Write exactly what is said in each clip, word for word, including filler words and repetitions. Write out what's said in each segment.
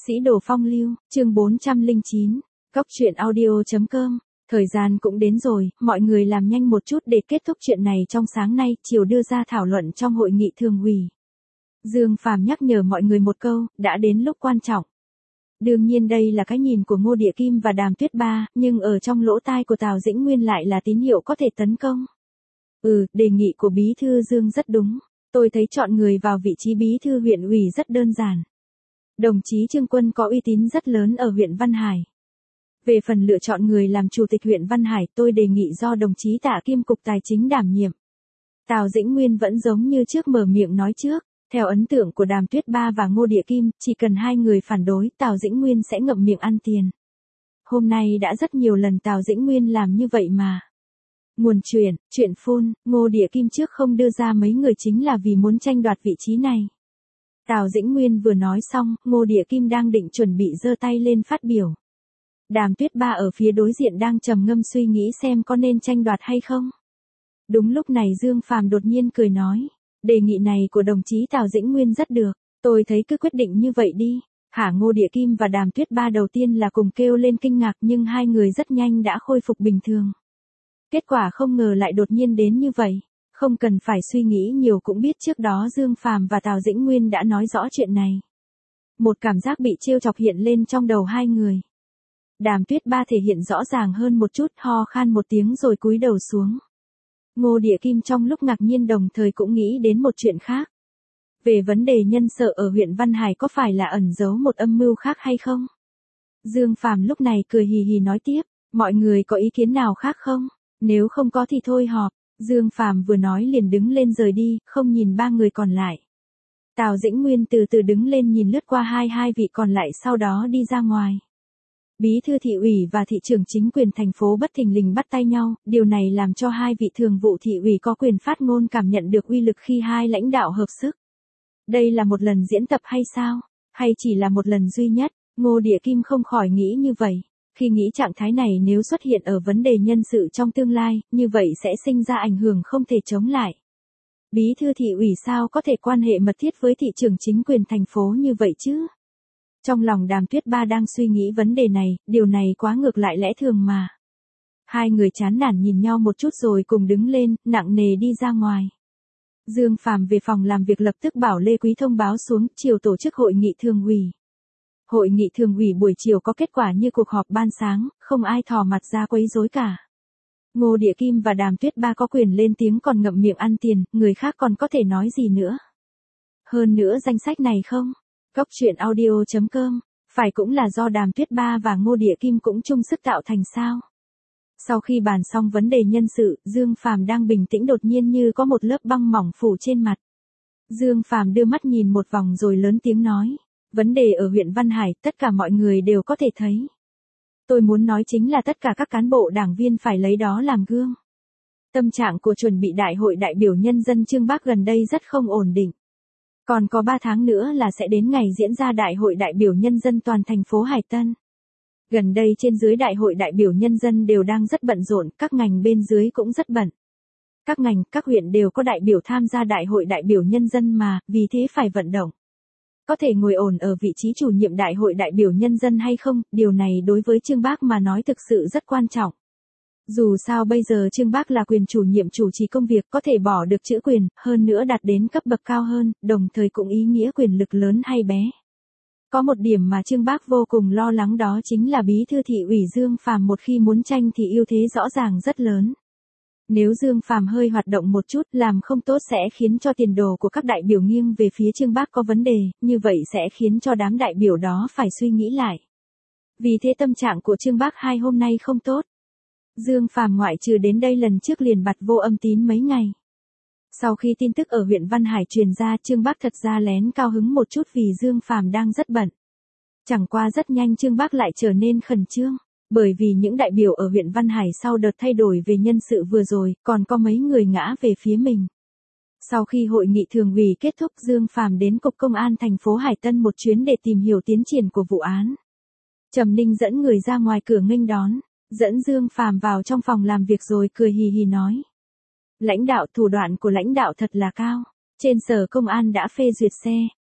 Sĩ đồ phong lưu, chương bốn trăm lẻ chín, cóc truyện audio chấm com. Thời gian cũng đến rồi, mọi người làm nhanh một chút để kết thúc chuyện này trong sáng nay, chiều đưa ra thảo luận trong hội nghị thường ủy. Dương Phàm nhắc nhở mọi người một câu, đã đến lúc quan trọng. Đương nhiên đây là cái nhìn của Ngô Địa Kim và Đàm Tuyết Ba, nhưng ở trong lỗ tai của Tào Dĩnh Nguyên lại là tín hiệu có thể tấn công. Ừ, đề nghị của Bí thư Dương rất đúng. Tôi thấy chọn người vào vị trí Bí thư huyện ủy rất đơn giản. Đồng chí Trương Quân có uy tín rất lớn ở huyện Văn Hải. Về phần lựa chọn người làm chủ tịch huyện Văn Hải, tôi đề nghị do đồng chí Tạ Kim Cục Tài chính đảm nhiệm. Tào Dĩnh Nguyên vẫn giống như trước mở miệng nói trước. Theo ấn tượng của Đàm Tuyết Ba và Ngô Địa Kim, chỉ cần hai người phản đối, Tào Dĩnh Nguyên sẽ ngậm miệng ăn tiền. Hôm nay đã rất nhiều lần Tào Dĩnh Nguyên làm như vậy mà. Nguồn chuyện, chuyện phun, Ngô Địa Kim trước không đưa ra mấy người chính là vì muốn tranh đoạt vị trí này. Tào Dĩnh Nguyên vừa nói xong, Ngô Địa Kim đang định chuẩn bị giơ tay lên phát biểu. Đàm Tuyết Ba ở phía đối diện đang trầm ngâm suy nghĩ xem có nên tranh đoạt hay không. Đúng lúc này Dương Phàm đột nhiên cười nói. Đề nghị này của đồng chí Tào Dĩnh Nguyên rất được, tôi thấy cứ quyết định như vậy đi. Hả? Ngô Địa Kim và Đàm Tuyết Ba đầu tiên là cùng kêu lên kinh ngạc nhưng hai người rất nhanh đã khôi phục bình thường. Kết quả không ngờ lại đột nhiên đến như vậy, không cần phải suy nghĩ nhiều cũng biết trước đó Dương Phàm và Tào Dĩnh Nguyên đã nói rõ chuyện này. Một cảm giác bị trêu chọc hiện lên trong đầu hai người. Đàm Tuyết Ba thể hiện rõ ràng hơn một chút, ho khan một tiếng rồi cúi đầu xuống. Ngô Địa Kim trong lúc ngạc nhiên đồng thời cũng nghĩ đến một chuyện khác. Về vấn đề nhân sự ở huyện Văn Hải có phải là ẩn giấu một âm mưu khác hay không? Dương Phàm lúc này cười hì hì nói tiếp, mọi người có ý kiến nào khác không? Nếu không có thì thôi họp. Dương Phàm vừa nói liền đứng lên rời đi, không nhìn ba người còn lại. Tào Dĩnh Nguyên từ từ đứng lên nhìn lướt qua hai hai vị còn lại sau đó đi ra ngoài. Bí thư thị ủy và thị trưởng chính quyền thành phố bất thình lình bắt tay nhau, điều này làm cho hai vị thường vụ thị ủy có quyền phát ngôn cảm nhận được uy lực khi hai lãnh đạo hợp sức. Đây là một lần diễn tập hay sao? Hay chỉ là một lần duy nhất? Ngô Địa Kim không khỏi nghĩ như vậy. Khi nghĩ trạng thái này nếu xuất hiện ở vấn đề nhân sự trong tương lai, như vậy sẽ sinh ra ảnh hưởng không thể chống lại. Bí thư thị ủy sao có thể quan hệ mật thiết với thị trưởng chính quyền thành phố như vậy chứ? Trong lòng Đàm Tuyết Ba đang suy nghĩ vấn đề này, điều này quá ngược lại lẽ thường mà. Hai người chán nản nhìn nhau một chút rồi cùng đứng lên, nặng nề đi ra ngoài. Dương Phàm về phòng làm việc lập tức bảo Lê Quý thông báo xuống, chiều tổ chức hội nghị thường ủy. Hội nghị thường ủy buổi chiều có kết quả như cuộc họp ban sáng, không ai thò mặt ra quấy rối cả. Ngô Địa Kim và Đàm Tuyết Ba có quyền lên tiếng còn ngậm miệng ăn tiền, người khác còn có thể nói gì nữa. Hơn nữa danh sách này không? Cóc truyện audio chấm com, phải cũng là do Đàm Tuyết Ba và Ngô Địa Kim cũng chung sức tạo thành sao? Sau khi bàn xong vấn đề nhân sự, Dương Phàm đang bình tĩnh đột nhiên như có một lớp băng mỏng phủ trên mặt. Dương Phàm đưa mắt nhìn một vòng rồi lớn tiếng nói, vấn đề ở huyện Văn Hải, tất cả mọi người đều có thể thấy. Tôi muốn nói chính là tất cả các cán bộ đảng viên phải lấy đó làm gương. Tâm trạng của chuẩn bị đại hội đại biểu nhân dân Trương Bác gần đây rất không ổn định. Còn có ba tháng nữa là sẽ đến ngày diễn ra Đại hội đại biểu nhân dân toàn thành phố Hải Tân. Gần đây trên dưới Đại hội đại biểu nhân dân đều đang rất bận rộn, các ngành bên dưới cũng rất bận. Các ngành, các huyện đều có đại biểu tham gia Đại hội đại biểu nhân dân mà, vì thế phải vận động. Có thể ngồi ổn ở vị trí chủ nhiệm Đại hội đại biểu nhân dân hay không, điều này đối với Trương Bác mà nói thực sự rất quan trọng. Dù sao bây giờ Trương Bác là quyền chủ nhiệm chủ trì công việc có thể bỏ được chữ quyền, hơn nữa đạt đến cấp bậc cao hơn, đồng thời cũng ý nghĩa quyền lực lớn hay bé. Có một điểm mà Trương Bác vô cùng lo lắng đó chính là bí thư thị ủy Dương Phàm một khi muốn tranh thì ưu thế rõ ràng rất lớn. Nếu Dương Phàm hơi hoạt động một chút làm không tốt sẽ khiến cho tiền đồ của các đại biểu nghiêng về phía Trương Bác có vấn đề, như vậy sẽ khiến cho đám đại biểu đó phải suy nghĩ lại. Vì thế tâm trạng của Trương Bác hai hôm nay không tốt. Dương Phàm ngoại trừ đến đây lần trước liền bặt vô âm tín mấy ngày. Sau khi tin tức ở huyện Văn Hải truyền ra, Trương Bác thật ra lén cao hứng một chút vì Dương Phàm đang rất bận. Chẳng qua rất nhanh Trương Bác lại trở nên khẩn trương, bởi vì những đại biểu ở huyện Văn Hải sau đợt thay đổi về nhân sự vừa rồi, còn có mấy người ngã về phía mình. Sau khi hội nghị thường ủy kết thúc, Dương Phàm đến Cục Công an thành phố Hải Tân một chuyến để tìm hiểu tiến triển của vụ án. Trầm Ninh dẫn người ra ngoài cửa nghênh đón. Dẫn Dương Phàm vào trong phòng làm việc rồi cười hì hì nói. Lãnh đạo thủ đoạn của lãnh đạo thật là cao. Trên sở công an đã phê duyệt xe,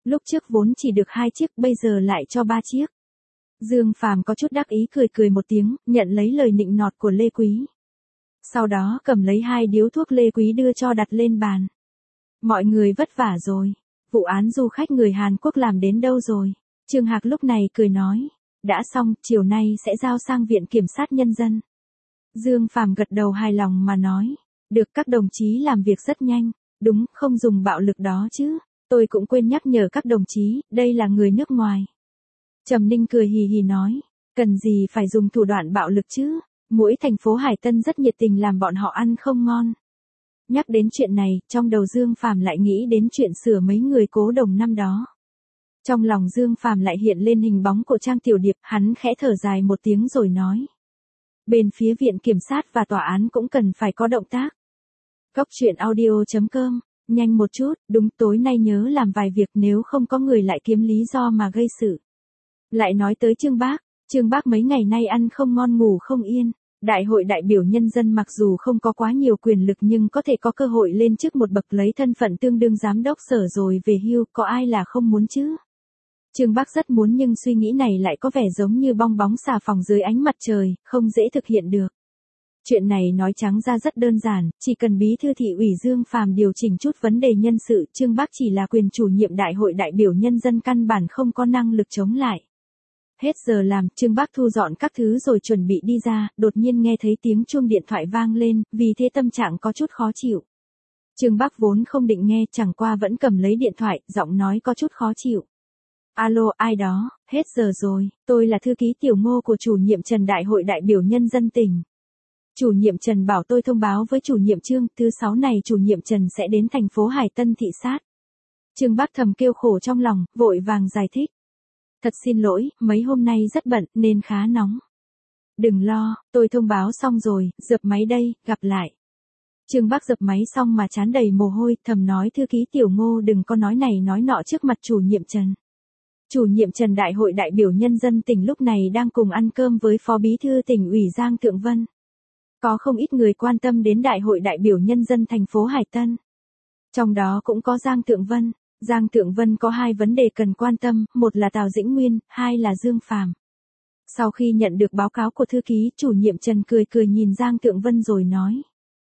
Lúc trước vốn chỉ được hai chiếc, bây giờ lại cho ba chiếc. Dương Phàm có chút đắc ý cười cười một tiếng, nhận lấy lời nịnh nọt của Lê Quý. Sau đó cầm lấy hai điếu thuốc Lê Quý đưa cho đặt lên bàn. Mọi người vất vả rồi. Vụ án du khách người Hàn Quốc làm đến đâu rồi? Trương Hạc lúc này cười nói. Đã xong, chiều nay sẽ giao sang Viện Kiểm sát Nhân dân. Dương Phàm gật đầu hài lòng mà nói. Được, các đồng chí làm việc rất nhanh. Đúng, không dùng bạo lực đó chứ. Tôi cũng quên nhắc nhở các đồng chí, đây là người nước ngoài. Trầm Ninh cười hì hì nói. Cần gì phải dùng thủ đoạn bạo lực chứ? Mỗi thành phố Hải Tân rất nhiệt tình làm bọn họ ăn không ngon. Nhắc đến chuyện này, trong đầu Dương Phàm lại nghĩ đến chuyện sửa mấy người cố đồng năm đó. Trong lòng Dương Phàm lại hiện lên hình bóng của Trang Tiểu Điệp, hắn khẽ thở dài một tiếng rồi nói. Bên phía Viện Kiểm sát và Tòa án cũng cần phải có động tác. Cóc truyện audio chấm com, nhanh một chút, đúng, tối nay nhớ làm vài việc, nếu không có người lại kiếm lý do mà gây sự. Lại nói tới Trương Bác, Trương Bác mấy ngày nay ăn không ngon ngủ không yên. Đại hội đại biểu nhân dân mặc dù không có quá nhiều quyền lực nhưng có thể có cơ hội lên chức một bậc, lấy thân phận tương đương giám đốc sở rồi về hưu, có ai là không muốn chứ? Trương Bác rất muốn nhưng suy nghĩ này lại có vẻ giống như bong bóng xà phòng dưới ánh mặt trời, không dễ thực hiện được. Chuyện này nói trắng ra rất đơn giản, chỉ cần bí thư thị ủy Dương Phàm điều chỉnh chút vấn đề nhân sự, Trương Bác chỉ là quyền chủ nhiệm đại hội đại biểu nhân dân căn bản không có năng lực chống lại. Hết giờ làm, Trương Bác thu dọn các thứ rồi chuẩn bị đi ra, đột nhiên nghe thấy tiếng chuông điện thoại vang lên, vì thế tâm trạng có chút khó chịu. Trương Bác vốn không định nghe, chẳng qua vẫn cầm lấy điện thoại, giọng nói có chút khó chịu. Alo, ai đó, hết giờ rồi, tôi là thư ký Tiểu Ngô của chủ nhiệm Trần đại hội đại biểu nhân dân tỉnh. Chủ nhiệm Trần bảo tôi thông báo với chủ nhiệm Trương, thứ sáu này chủ nhiệm Trần sẽ đến thành phố Hải Tân thị sát. Trương Bác thầm kêu khổ trong lòng, vội vàng giải thích. Thật xin lỗi, mấy hôm nay rất bận, nên khá nóng. Đừng lo, tôi thông báo xong rồi, dập máy đây, gặp lại. Trương Bác dập máy xong mà trán đầy mồ hôi, thầm nói thư ký Tiểu Ngô đừng có nói này nói nọ trước mặt chủ nhiệm Trần. Chủ nhiệm Trần đại hội đại biểu nhân dân tỉnh lúc này đang cùng ăn cơm với phó bí thư tỉnh ủy Giang Thượng Vân. Có không ít người quan tâm đến đại hội đại biểu nhân dân thành phố Hải Tân. Trong đó cũng có Giang Thượng Vân. Giang Thượng Vân có hai vấn đề cần quan tâm, một là Tào Dĩnh Nguyên, hai là Dương Phàm. Sau khi nhận được báo cáo của thư ký, chủ nhiệm Trần cười cười nhìn Giang Thượng Vân rồi nói.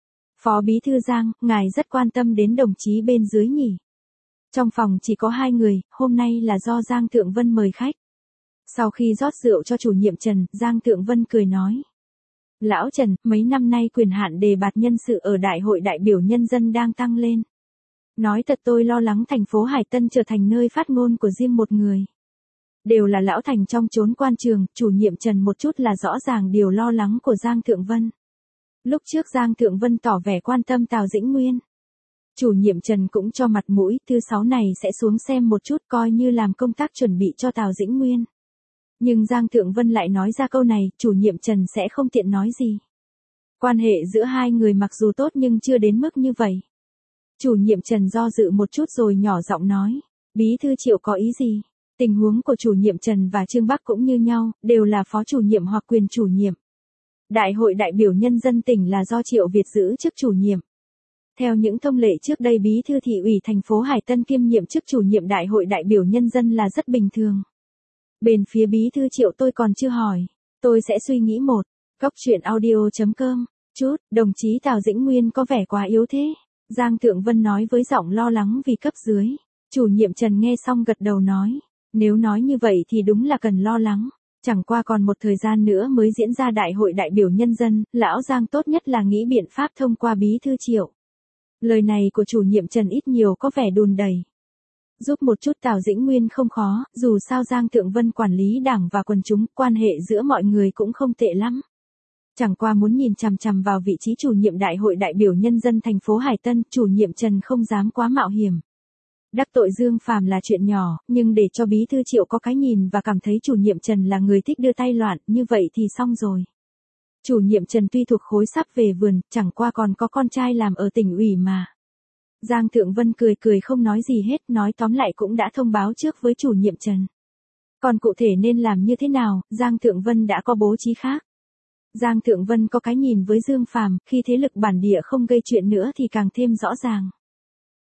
Phó bí thư Giang, ngài rất quan tâm đến đồng chí bên dưới nhỉ? Trong phòng chỉ có hai người, hôm nay là do Giang Thượng Vân mời khách. Sau khi rót rượu cho chủ nhiệm Trần, Giang Thượng Vân cười nói. Lão Trần, mấy năm nay quyền hạn đề bạt nhân sự ở đại hội đại biểu nhân dân đang tăng lên. Nói thật tôi lo lắng thành phố Hải Tân trở thành nơi phát ngôn của riêng một người. Đều là lão thành trong chốn quan trường, chủ nhiệm Trần một chút là rõ ràng điều lo lắng của Giang Thượng Vân. Lúc trước Giang Thượng Vân tỏ vẻ quan tâm Tào Dĩnh Nguyên. Chủ nhiệm Trần cũng cho mặt mũi, thứ sáu này sẽ xuống xem một chút coi như làm công tác chuẩn bị cho Tào Dĩnh Nguyên. Nhưng Giang Thượng Vân lại nói ra câu này, chủ nhiệm Trần sẽ không tiện nói gì. Quan hệ giữa hai người mặc dù tốt nhưng chưa đến mức như vậy. Chủ nhiệm Trần do dự một chút rồi nhỏ giọng nói, bí thư Triệu có ý gì? Tình huống của chủ nhiệm Trần và Trương Bắc cũng như nhau, đều là phó chủ nhiệm hoặc quyền chủ nhiệm. Đại hội đại biểu nhân dân tỉnh là do Triệu Việt giữ chức chủ nhiệm. Theo những thông lệ trước đây bí thư thị ủy thành phố Hải Tân kiêm nhiệm chức chủ nhiệm đại hội đại biểu nhân dân là rất bình thường. Bên phía bí thư Triệu tôi còn chưa hỏi, tôi sẽ suy nghĩ một. Cóc truyện audio chấm com, chút, đồng chí Tào Dĩnh Nguyên có vẻ quá yếu thế. Giang Thượng Vân nói với giọng lo lắng vì cấp dưới. Chủ nhiệm Trần nghe xong gật đầu nói, nếu nói như vậy thì đúng là cần lo lắng. Chẳng qua còn một thời gian nữa mới diễn ra đại hội đại biểu nhân dân, lão Giang tốt nhất là nghĩ biện pháp thông qua bí thư Triệu. Lời này của chủ nhiệm Trần ít nhiều có vẻ đùn đẩy. Giúp một chút Tào Dĩnh Nguyên không khó, dù sao Giang Thượng Vân quản lý đảng và quần chúng, quan hệ giữa mọi người cũng không tệ lắm. Chẳng qua muốn nhìn chằm chằm vào vị trí chủ nhiệm đại hội đại biểu nhân dân thành phố Hải Tân, chủ nhiệm Trần không dám quá mạo hiểm. Đắc tội Dương Phàm là chuyện nhỏ, nhưng để cho bí thư Triệu có cái nhìn và cảm thấy chủ nhiệm Trần là người thích đưa tay loạn, như vậy thì xong rồi. Chủ nhiệm Trần tuy thuộc khối sắp về vườn, chẳng qua còn có con trai làm ở tỉnh ủy mà. Giang Thượng Vân cười cười không nói gì hết, nói tóm lại cũng đã thông báo trước với chủ nhiệm Trần. Còn cụ thể nên làm như thế nào, Giang Thượng Vân đã có bố trí khác. Giang Thượng Vân có cái nhìn với Dương Phàm, khi thế lực bản địa không gây chuyện nữa thì càng thêm rõ ràng.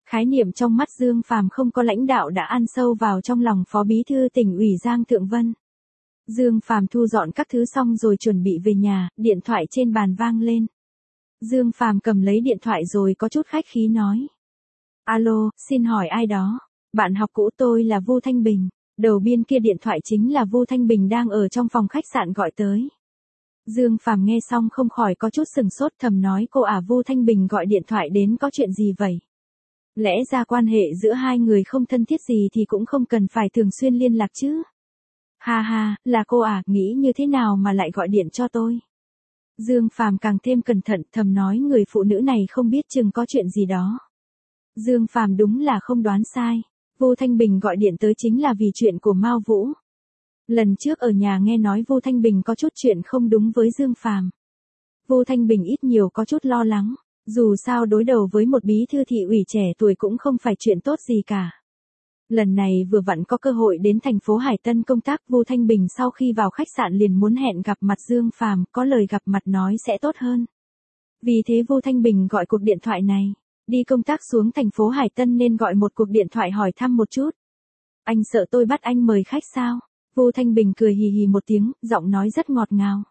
Khái niệm trong mắt Dương Phàm không có lãnh đạo đã ăn sâu vào trong lòng Phó Bí thư Tỉnh ủy Giang Thượng Vân. Dương Phàm thu dọn các thứ xong rồi chuẩn bị về nhà, điện thoại trên bàn vang lên. Dương Phàm cầm lấy điện thoại rồi có chút khách khí nói. Alo, xin hỏi ai đó? Bạn học cũ tôi là Vu Thanh Bình. Đầu biên kia điện thoại chính là Vu Thanh Bình đang ở trong phòng khách sạn gọi tới. Dương Phàm nghe xong không khỏi có chút sừng sốt, thầm nói cô à, Vu Thanh Bình gọi điện thoại đến có chuyện gì vậy? Lẽ ra quan hệ giữa hai người không thân thiết gì thì cũng không cần phải thường xuyên liên lạc chứ. Ha ha, là cô à, nghĩ như thế nào mà lại gọi điện cho tôi? Dương Phàm càng thêm cẩn thận, thầm nói người phụ nữ này không biết chừng có chuyện gì đó. Dương Phàm đúng là không đoán sai. Vu Thanh Bình gọi điện tới chính là vì chuyện của Mao Vũ. Lần trước ở nhà nghe nói Vu Thanh Bình có chút chuyện không đúng với Dương Phàm. Vu Thanh Bình ít nhiều có chút lo lắng, dù sao đối đầu với một bí thư thị ủy trẻ tuổi cũng không phải chuyện tốt gì cả. Lần này vừa vặn có cơ hội đến thành phố Hải Tân công tác, Vu Thanh Bình sau khi vào khách sạn liền muốn hẹn gặp mặt Dương Phàm, có lời gặp mặt nói sẽ tốt hơn. Vì thế Vu Thanh Bình gọi cuộc điện thoại này. Đi công tác xuống thành phố Hải Tân nên gọi một cuộc điện thoại hỏi thăm một chút. Anh sợ tôi bắt anh mời khách sao? Vu Thanh Bình cười hì hì một tiếng, giọng nói rất ngọt ngào.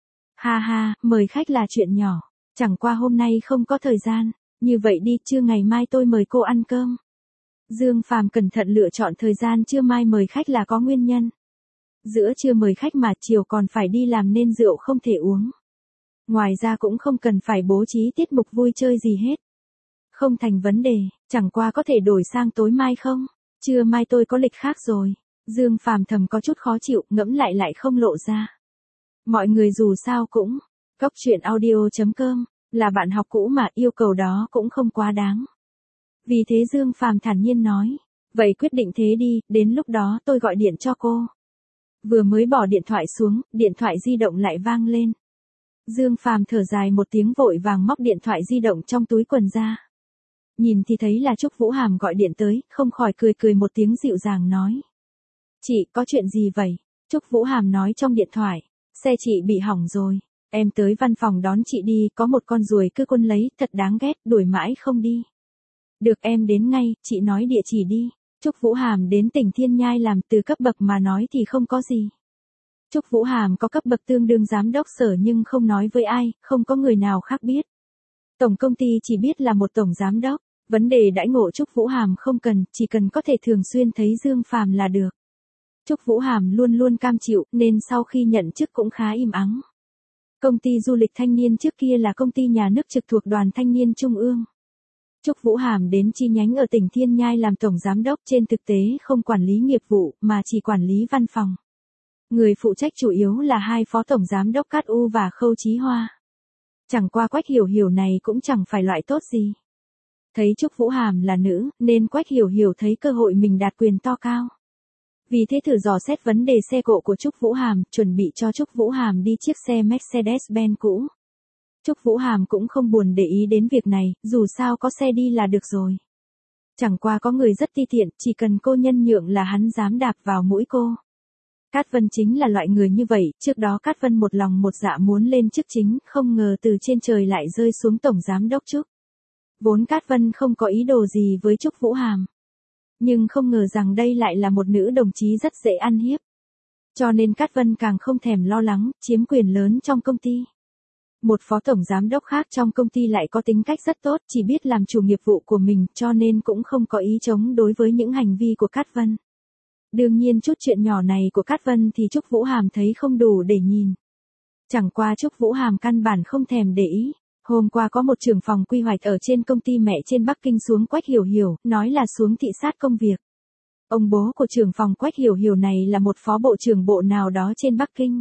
Ha ha, mời khách là chuyện nhỏ. Chẳng qua hôm nay không có thời gian. Như vậy đi, trưa ngày mai tôi mời cô ăn cơm. Dương Phàm cẩn thận lựa chọn thời gian trưa mai mời khách là có nguyên nhân. Giữa trưa mời khách mà chiều còn phải đi làm nên rượu không thể uống. Ngoài ra cũng không cần phải bố trí tiết mục vui chơi gì hết. Không thành vấn đề, chẳng qua có thể đổi sang tối mai không? Trưa mai tôi có lịch khác rồi. Dương Phàm thầm có chút khó chịu, ngẫm lại lại không lộ ra. Mọi người dù sao cũng, cốc truyện audio chấm com, là bạn học cũ mà yêu cầu đó cũng không quá đáng. Vì thế Dương Phàm thản nhiên nói, vậy quyết định thế đi, đến lúc đó tôi gọi điện cho cô. Vừa mới bỏ điện thoại xuống, điện thoại di động lại vang lên. Dương Phàm thở dài một tiếng vội vàng móc điện thoại di động trong túi quần ra. Nhìn thì thấy là Trúc Vũ Hàm gọi điện tới, không khỏi cười cười một tiếng dịu dàng nói. Chị, có chuyện gì vậy? Trúc Vũ Hàm nói trong điện thoại, xe chị bị hỏng rồi, em tới văn phòng đón chị đi, có một con ruồi cứ quân lấy, thật đáng ghét, đuổi mãi không đi. Được, em đến ngay, chị nói địa chỉ đi. Trúc Vũ Hàm đến tỉnh Thiên Nhai làm, từ cấp bậc mà nói thì không có gì. Trúc Vũ Hàm có cấp bậc tương đương giám đốc sở nhưng không nói với ai, không có người nào khác biết. Tổng công ty chỉ biết là một tổng giám đốc, vấn đề đãi ngộ Trúc Vũ Hàm không cần, chỉ cần có thể thường xuyên thấy Dương Phàm là được. Trúc Vũ Hàm luôn luôn cam chịu, nên sau khi nhận chức cũng khá im ắng. Công ty du lịch thanh niên trước kia là công ty nhà nước trực thuộc Đoàn Thanh niên Trung ương. Trúc Vũ Hàm đến chi nhánh ở tỉnh Thiên Nhai làm tổng giám đốc, trên thực tế không quản lý nghiệp vụ mà chỉ quản lý văn phòng. Người phụ trách chủ yếu là hai phó tổng giám đốc Cát U và Khâu Chí Hoa. Chẳng qua Quách Hiểu Hiểu này cũng chẳng phải loại tốt gì. Thấy Trúc Vũ Hàm là nữ, nên Quách Hiểu Hiểu thấy cơ hội mình đạt quyền to cao. Vì thế thử dò xét vấn đề xe cộ của Trúc Vũ Hàm, chuẩn bị cho Trúc Vũ Hàm đi chiếc xe Mercedes-Benz cũ. Trúc Vũ Hàm cũng không buồn để ý đến việc này, dù sao có xe đi là được rồi. Chẳng qua có người rất ti tiện, chỉ cần cô nhân nhượng là hắn dám đạp vào mũi cô. Cát Vân chính là loại người như vậy, trước đó Cát Vân một lòng một dạ muốn lên chức chính, không ngờ từ trên trời lại rơi xuống tổng giám đốc Trúc. Vốn Cát Vân không có ý đồ gì với Trúc Vũ Hàm. Nhưng không ngờ rằng đây lại là một nữ đồng chí rất dễ ăn hiếp. Cho nên Cát Vân càng không thèm lo lắng, chiếm quyền lớn trong công ty. Một phó tổng giám đốc khác trong công ty lại có tính cách rất tốt, chỉ biết làm chủ nghiệp vụ của mình, cho nên cũng không có ý chống đối với những hành vi của Cát Vân. Đương nhiên chút chuyện nhỏ này của Cát Vân thì Trúc Vũ Hàm thấy không đủ để nhìn. Chẳng qua Trúc Vũ Hàm căn bản không thèm để ý. Hôm qua có một trưởng phòng quy hoạch ở trên công ty mẹ trên Bắc Kinh xuống Quách Hiểu Hiểu, nói là xuống thị sát công việc. Ông bố của trưởng phòng Quách Hiểu Hiểu này là một phó bộ trưởng bộ nào đó trên Bắc Kinh.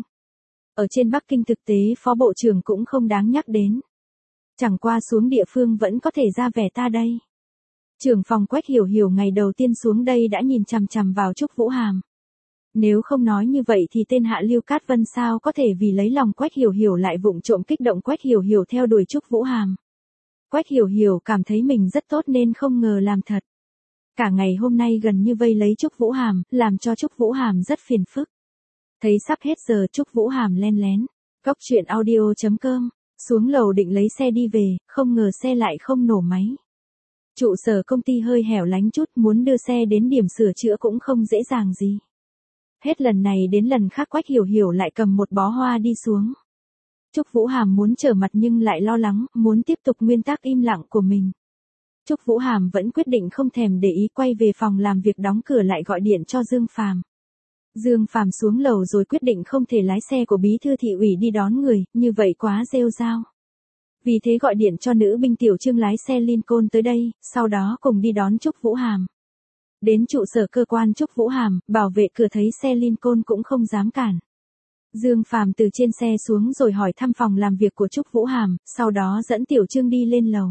Ở trên Bắc Kinh thực tế phó bộ trưởng cũng không đáng nhắc đến. Chẳng qua xuống địa phương vẫn có thể ra vẻ ta đây. Trưởng phòng Quách Hiểu Hiểu ngày đầu tiên xuống đây đã nhìn chằm chằm vào Trúc Vũ Hàm. Nếu không nói như vậy thì tên hạ lưu Cát Vân sao có thể vì lấy lòng Quách Hiểu Hiểu lại vụng trộm kích động Quách Hiểu Hiểu theo đuổi Trúc Vũ Hàm. Quách Hiểu Hiểu cảm thấy mình rất tốt nên không ngờ làm thật. Cả ngày hôm nay gần như vây lấy Trúc Vũ Hàm, làm cho Trúc Vũ Hàm rất phiền phức. Thấy sắp hết giờ Trúc Vũ Hàm len lén, cốc truyện audio chấm com, xuống lầu định lấy xe đi về, không ngờ xe lại không nổ máy. Trụ sở công ty hơi hẻo lánh chút, muốn đưa xe đến điểm sửa chữa cũng không dễ dàng gì. Hết lần này đến lần khác Quách Hiểu Hiểu lại cầm một bó hoa đi xuống. Trúc Vũ Hàm muốn trở mặt nhưng lại lo lắng, muốn tiếp tục nguyên tắc im lặng của mình. Trúc Vũ Hàm vẫn quyết định không thèm để ý, quay về phòng làm việc đóng cửa lại gọi điện cho Dương Phàm. Dương Phàm xuống lầu rồi quyết định không thể lái xe của bí thư thị ủy đi đón người, như vậy quá rêu rao. Vì thế gọi điện cho nữ binh Tiểu Trương lái xe Lincoln tới đây, sau đó cùng đi đón Trúc Vũ Hàm. Đến trụ sở cơ quan Trúc Vũ Hàm, bảo vệ cửa thấy xe Lincoln cũng không dám cản. Dương Phàm từ trên xe xuống rồi hỏi thăm phòng làm việc của Trúc Vũ Hàm, sau đó dẫn Tiểu Trương đi lên lầu.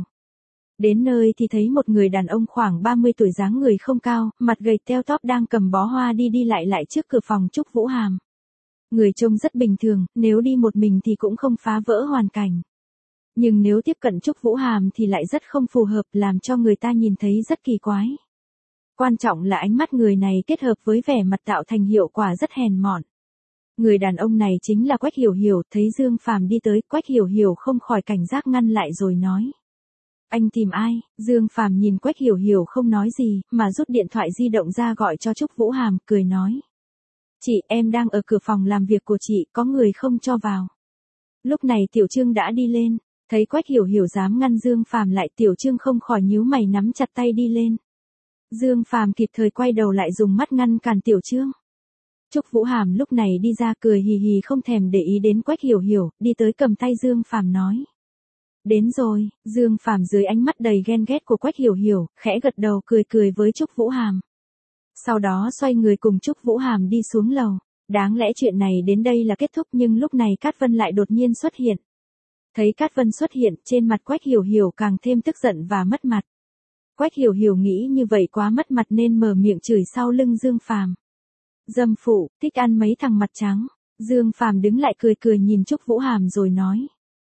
Đến nơi thì thấy một người đàn ông khoảng ba mươi tuổi, dáng người không cao, mặt gầy teo tóp đang cầm bó hoa đi đi lại lại trước cửa phòng Trúc Vũ Hàm. Người trông rất bình thường, nếu đi một mình thì cũng không phá vỡ hoàn cảnh. Nhưng nếu tiếp cận Trúc Vũ Hàm thì lại rất không phù hợp, làm cho người ta nhìn thấy rất kỳ quái. Quan trọng là ánh mắt người này kết hợp với vẻ mặt tạo thành hiệu quả rất hèn mọn. Người đàn ông này chính là Quách Hiểu Hiểu, thấy Dương Phàm đi tới, Quách Hiểu Hiểu không khỏi cảnh giác ngăn lại rồi nói. Anh tìm ai? Dương Phàm nhìn Quách Hiểu Hiểu không nói gì, mà rút điện thoại di động ra gọi cho Trúc Vũ Hàm, cười nói. Chị, em đang ở cửa phòng làm việc của chị, có người không cho vào. Lúc này Tiểu Trương đã đi lên, thấy Quách Hiểu Hiểu dám ngăn Dương Phàm lại, Tiểu Trương không khỏi nhíu mày nắm chặt tay đi lên. Dương Phàm kịp thời quay đầu lại dùng mắt ngăn cản Tiểu Trương. Trúc Vũ Hàm lúc này đi ra cười hì hì không thèm để ý đến Quách Hiểu Hiểu, đi tới cầm tay Dương Phàm nói. Đến rồi, Dương Phàm dưới ánh mắt đầy ghen ghét của Quách Hiểu Hiểu, khẽ gật đầu cười cười với Trúc Vũ Hàm. Sau đó xoay người cùng Trúc Vũ Hàm đi xuống lầu. Đáng lẽ chuyện này đến đây là kết thúc nhưng lúc này Cát Vân lại đột nhiên xuất hiện. Thấy Cát Vân xuất hiện, trên mặt Quách Hiểu Hiểu càng thêm tức giận và mất mặt. Quách Hiểu Hiểu nghĩ như vậy quá mất mặt nên mở miệng chửi sau lưng Dương Phàm. Dâm phụ, thích ăn mấy thằng mặt trắng. Dương Phàm đứng lại cười cười nhìn Trúc Vũ Hàm rồi nói.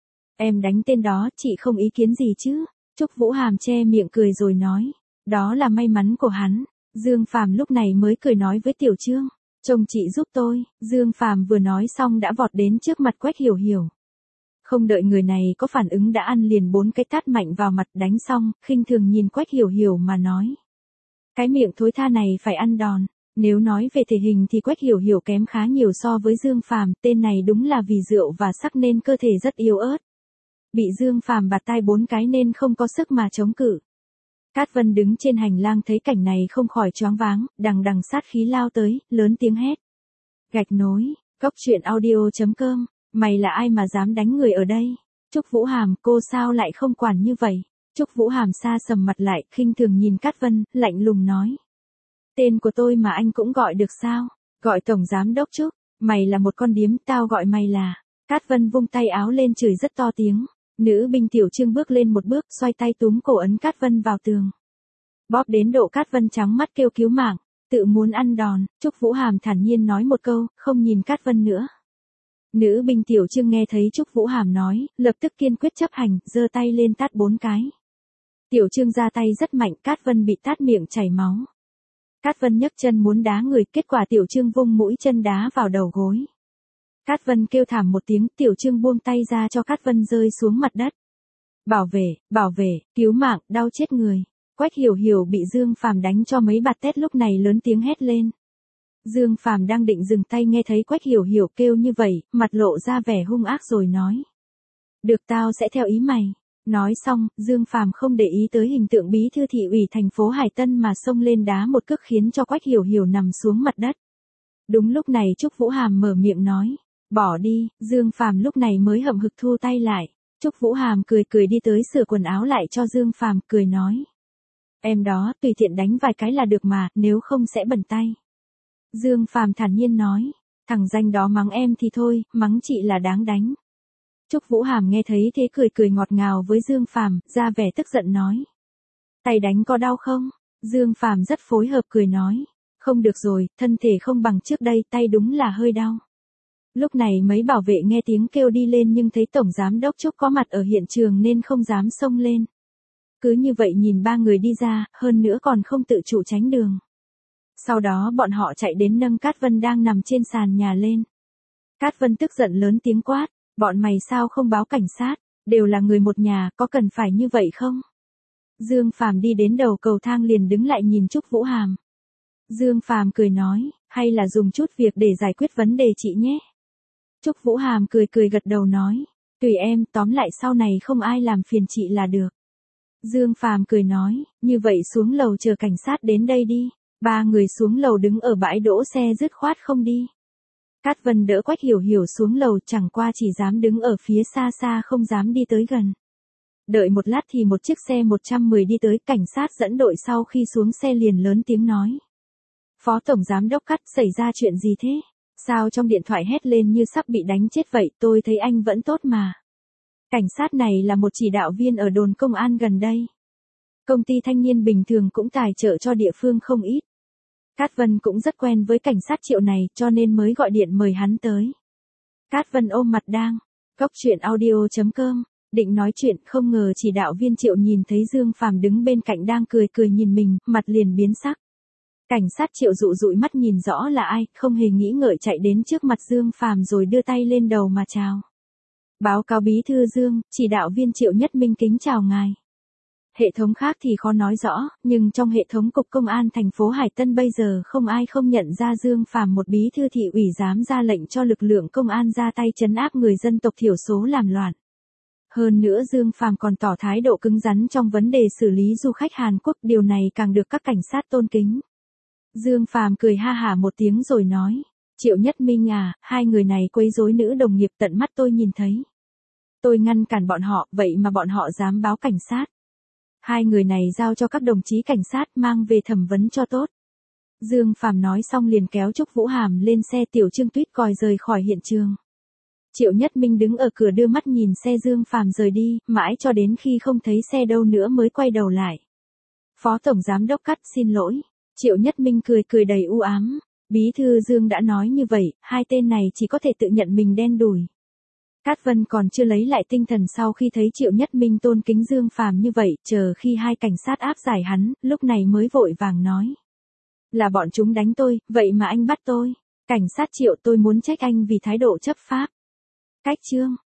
Em đánh tên đó, chị không ý kiến gì chứ? Trúc Vũ Hàm che miệng cười rồi nói. Đó là may mắn của hắn. Dương Phàm lúc này mới cười nói với Tiểu Trương. Trông chị giúp tôi. Dương Phàm vừa nói xong đã vọt đến trước mặt Quách Hiểu Hiểu. Không đợi người này có phản ứng đã ăn liền bốn cái tát mạnh vào mặt, đánh xong, khinh thường nhìn Quách Hiểu Hiểu mà nói. Cái miệng thối tha này phải ăn đòn. Nếu nói về thể hình thì Quách Hiểu Hiểu kém khá nhiều so với Dương Phàm, tên này đúng là vì rượu và sắc nên cơ thể rất yếu ớt. Bị Dương Phàm bạt tai bốn cái nên không có sức mà chống cự. Cát Vân đứng trên hành lang thấy cảnh này không khỏi choáng váng, đằng đằng sát khí lao tới, lớn tiếng hét. Gạch nối, cốc truyện audio chấm com, mày là ai mà dám đánh người ở đây? Trúc Vũ Hàm, cô sao lại không quản như vậy? Trúc Vũ Hàm sa sầm mặt lại, khinh thường nhìn Cát Vân, lạnh lùng nói. Tên của tôi mà anh cũng gọi được sao? Gọi Tổng Giám Đốc Trúc, mày là một con điếm, tao gọi mày là. Cát Vân vung tay áo lên chửi rất to tiếng. Nữ binh Tiểu Trương bước lên một bước, xoay tay túm cổ ấn Cát Vân vào tường. Bóp đến độ Cát Vân trắng mắt kêu cứu mạng, tự muốn ăn đòn. Trúc Vũ Hàm thản nhiên nói một câu, không nhìn Cát Vân nữa. Nữ binh Tiểu Trương nghe thấy Trúc Vũ Hàm nói, lập tức kiên quyết chấp hành, giơ tay lên tát bốn cái. Tiểu Trương ra tay rất mạnh, Cát Vân bị tát miệng chảy máu. Cát Vân nhấc chân muốn đá người, kết quả Tiểu Trương vung mũi chân đá vào đầu gối. Cát Vân kêu thảm một tiếng, Tiểu Trương buông tay ra cho Cát Vân rơi xuống mặt đất. Bảo vệ, bảo vệ, cứu mạng, đau chết người. Quách Hiểu Hiểu bị Dương Phàm đánh cho mấy bạt tét lúc này lớn tiếng hét lên. Dương Phàm đang định dừng tay nghe thấy Quách Hiểu Hiểu kêu như vậy, mặt lộ ra vẻ hung ác rồi nói. Được, tao sẽ theo ý mày. Nói xong, Dương Phàm không để ý tới hình tượng bí thư thị ủy thành phố Hải Tân mà xông lên đá một cước khiến cho Quách Hiểu Hiểu nằm xuống mặt đất. Đúng lúc này Trúc Vũ Hàm mở miệng nói. Bỏ đi, Dương Phàm lúc này mới hậm hực thu tay lại. Trúc Vũ Hàm cười cười đi tới sửa quần áo lại cho Dương Phàm, cười nói. Em đó, tùy tiện đánh vài cái là được mà, nếu không sẽ bẩn tay. Dương Phàm thản nhiên nói. Thằng danh đó mắng em thì thôi, mắng chị là đáng đánh. Trúc Vũ Hàm nghe thấy thế cười cười ngọt ngào với Dương Phàm, ra vẻ tức giận nói. Tay đánh có đau không? Dương Phàm rất phối hợp cười nói. Không được rồi, thân thể không bằng trước đây, tay đúng là hơi đau. Lúc này mấy bảo vệ nghe tiếng kêu đi lên nhưng thấy Tổng Giám Đốc Trúc có mặt ở hiện trường nên không dám xông lên. Cứ như vậy nhìn ba người đi ra, hơn nữa còn không tự chủ tránh đường. Sau đó bọn họ chạy đến nâng Cát Vân đang nằm trên sàn nhà lên. Cát Vân tức giận lớn tiếng quát, bọn mày sao không báo cảnh sát, đều là người một nhà, có cần phải như vậy không? Dương Phàm đi đến đầu cầu thang liền đứng lại nhìn Trúc Vũ Hàm. Dương Phàm cười nói, hay là dùng chút việc để giải quyết vấn đề chị nhé. Trúc Vũ Hàm cười cười gật đầu nói, tùy em, tóm lại sau này không ai làm phiền chị là được. Dương Phàm cười nói, như vậy xuống lầu chờ cảnh sát đến đây đi. Ba người xuống lầu đứng ở bãi đỗ xe dứt khoát không đi. Cát Vân đỡ Quách Hiểu Hiểu xuống lầu, chẳng qua chỉ dám đứng ở phía xa xa không dám đi tới gần. Đợi một lát thì một chiếc xe một trăm mười đi tới, cảnh sát dẫn đội sau khi xuống xe liền lớn tiếng nói. Phó Tổng Giám Đốc Cát, xảy ra chuyện gì thế? Sao trong điện thoại hét lên như sắp bị đánh chết vậy, tôi thấy anh vẫn tốt mà. Cảnh sát này là một chỉ đạo viên ở đồn công an gần đây. Công ty thanh niên bình thường cũng tài trợ cho địa phương không ít. Cát Vân cũng rất quen với cảnh sát Triệu này cho nên mới gọi điện mời hắn tới. Cát Vân ôm mặt đang, cốc truyện audio chấm com, định nói chuyện không ngờ chỉ đạo viên Triệu nhìn thấy Dương Phàm đứng bên cạnh đang cười cười nhìn mình, mặt liền biến sắc. Cảnh sát Triệu dụ dụi mắt nhìn rõ là ai, không hề nghĩ ngợi chạy đến trước mặt Dương Phàm rồi đưa tay lên đầu mà chào. Báo cáo bí thư Dương, chỉ đạo viên Triệu Nhất Minh kính chào ngài. Hệ thống khác thì khó nói rõ, nhưng trong hệ thống cục công an thành phố Hải Tân bây giờ không ai không nhận ra Dương Phàm một bí thư thị ủy dám ra lệnh cho lực lượng công an ra tay trấn áp người dân tộc thiểu số làm loạn. Hơn nữa Dương Phàm còn tỏ thái độ cứng rắn trong vấn đề xử lý du khách Hàn Quốc, điều này càng được các cảnh sát tôn kính. Dương Phàm cười ha hả một tiếng rồi nói, Triệu Nhất Minh à, hai người này quấy rối nữ đồng nghiệp tận mắt tôi nhìn thấy. Tôi ngăn cản bọn họ, vậy mà bọn họ dám báo cảnh sát. Hai người này giao cho các đồng chí cảnh sát mang về thẩm vấn cho tốt. Dương Phàm nói xong liền kéo Trúc Vũ Hàm lên xe, Tiểu Trương Tuyết còi rời khỏi hiện trường. Triệu Nhất Minh đứng ở cửa đưa mắt nhìn xe Dương Phàm rời đi, mãi cho đến khi không thấy xe đâu nữa mới quay đầu lại. Phó Tổng Giám Đốc Cát, xin lỗi. Triệu Nhất Minh cười cười đầy u ám. Bí thư Dương đã nói như vậy, hai tên này chỉ có thể tự nhận mình đen đủi. Cát Vân còn chưa lấy lại tinh thần sau khi thấy Triệu Nhất Minh tôn kính Dương Phàm như vậy, chờ khi hai cảnh sát áp giải hắn, lúc này mới vội vàng nói. Là bọn chúng đánh tôi, vậy mà anh bắt tôi. Cảnh sát Triệu, tôi muốn trách anh vì thái độ chấp pháp. Cách chương.